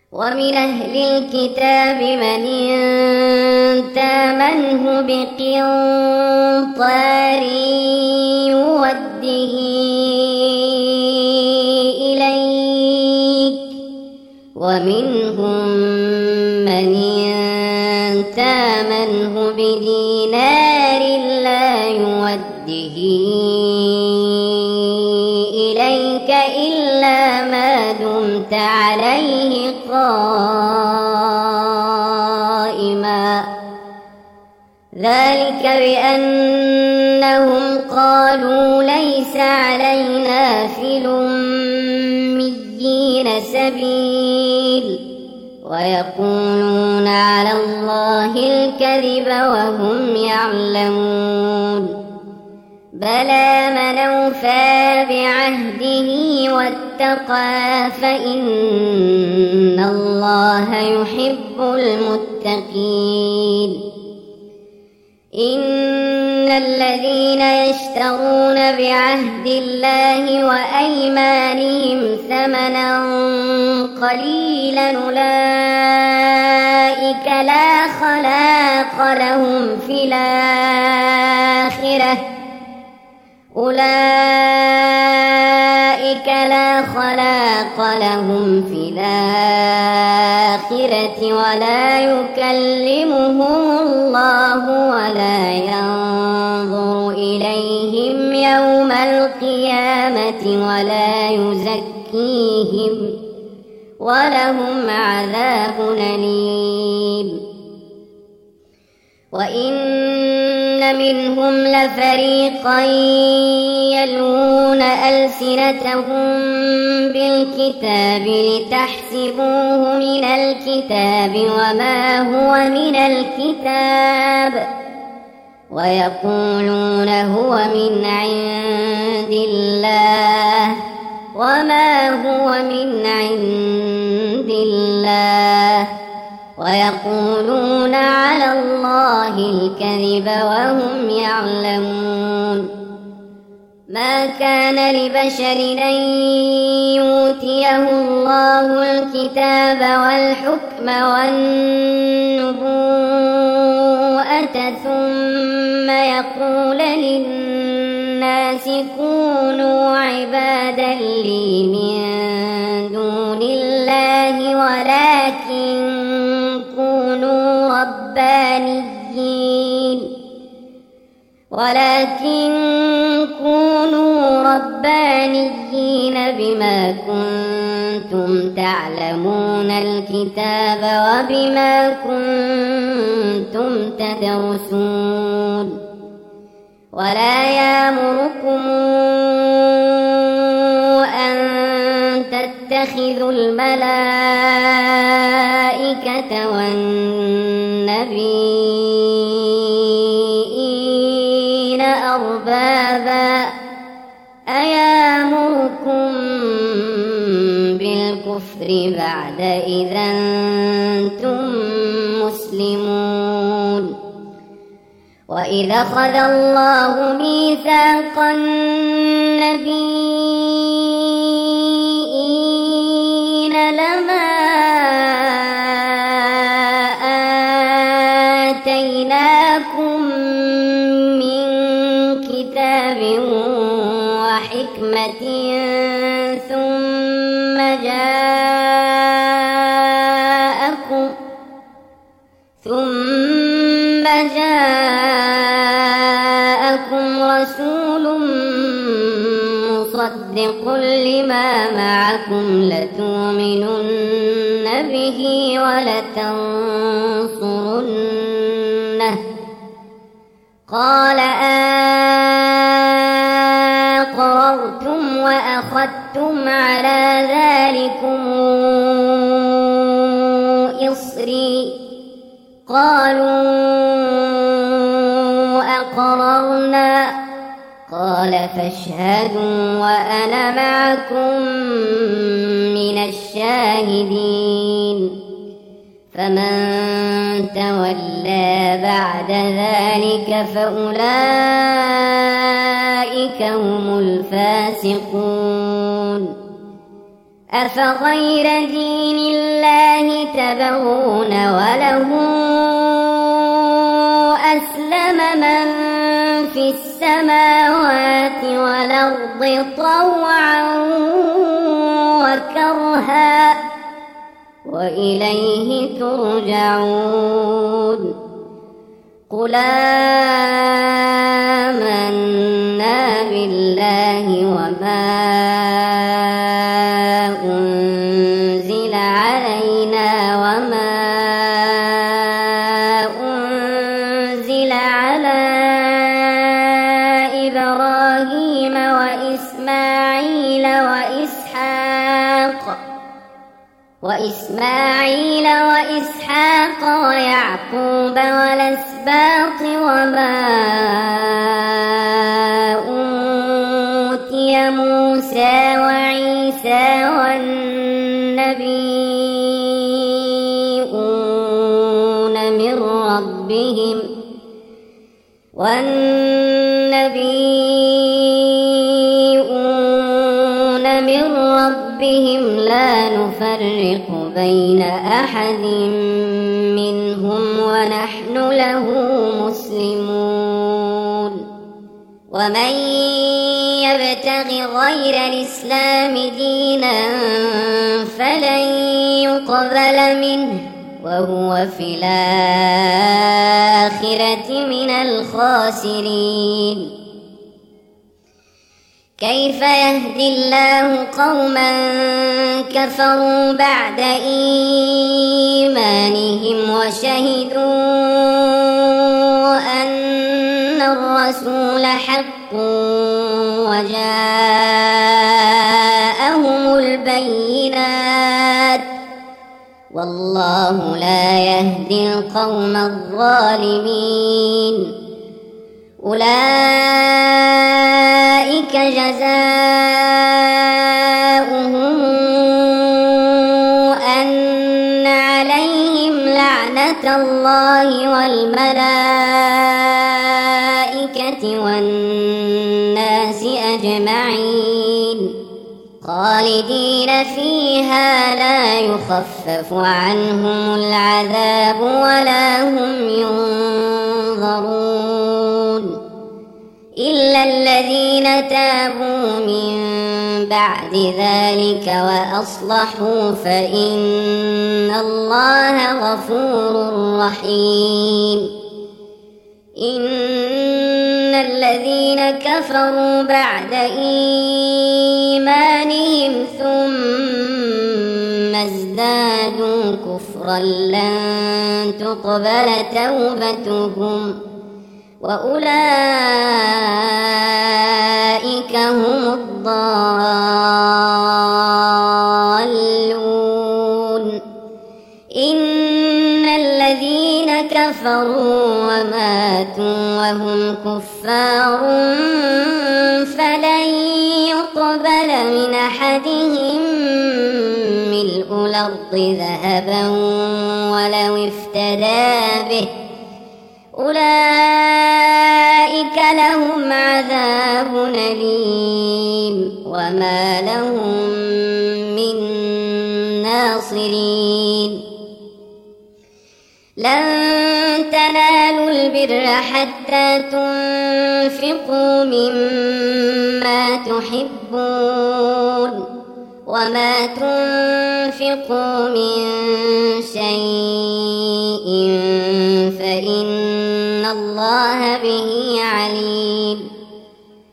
ومن أهل الكتاب من تامنه بقنطار يوده إليك ومنهم من تامنه بدينار لا يوده إليك إلا ما دمت عليه قائما ذلك بأنهم قالوا ليس علينا في الأميين سبيل ويقولون على الله الكذب وهم يعلمون بلى من أوفى بعهده واتقى فإن الله يحب المتقين إن الذين يشترون بعهد الله وأيمانهم ثمنا قليلا أولئك لا خلاق لهم في الآخرة ولا يكلمهم الله ولا ينظر إليهم يوم القيامة ولا يزكيهم ولهم عذاب أليم وإن منهم لفريقا يلوون ألسنتهم بالكتاب لتحسبوه من الكتاب وما هو من الكتاب ويقولون هو من عند الله وما هو من عند الله ويقولون على الله الكذب وهم يعلمون ما كان لبشر أن يؤتيه الله الكتاب والحكم والنبوءة ثم يقول للناس كونوا عبادا لي من دون الله ولكن كونوا ربانيين بما كنتم تعلمون الكتاب وبما كنتم تدرسون ولا يأمركم أن تتخذوا الملائكة والنبيين أربابا أيأمركم بالكفر بعد إذا أنتم مسلمون وإذا أخذ الله ميثاق النبيين لما آتيناكم من كتاب وحكمة ثم جاءكم رسول مصدق لما معكم لتؤمنن به ولتنصرنه قال أقررتم وأخذتم على ذلكم إصري قالوا أقررنا قال فاشهدوا وأنا معكم من الشاهدين فمن تولى بعد ذلك فأولئك هم الفاسقون أفغير دين الله يبغون وله أسلم من في السماوات والأرض طوعا وكرها وإليه ترجعون قل آمنا بالله وما أنزل علينا وما أنزل على إبراهيم وإسماعيل وإسحاق ويعقوب والأسباط وما أوتي موسى وعيسى والنبيون من ربهم لا نفرق بين أحد منهم ونحن له مسلمون ومن يبتغ غير الإسلام دينا فلن يقبل منه وهو في الآخرة من الخاسرين كيف يهدي الله قوما كفروا بعد إيمانهم وشهدوا أن الرسول حق وجاءهم البينات والله لا يهدي القوم الظالمين أولئك جزاؤهم أن عليهم لعنة الله والملائكة والناس أجمعين خالدين فيها لا يخفف عنهم العذاب ولا هم ينظرون إلا الذين تابوا من بعد ذلك وأصلحوا فإن الله غفور رحيم إن الذين كفروا بعد إيمانهم ثم ازدادوا كفرا لن تقبل توبتهم وأولئك هم الضالون إن الذين كفروا وماتوا وهم كفار فلن يقبل من أحدهم ملء الأرض ذهبا ولو افتدى به أولئك لهم عذاب أليم وما لهم من ناصرين لن تنالوا البر حتى تنفقوا مما تحبون وما تنفقوا من شيء فإن الله به عليم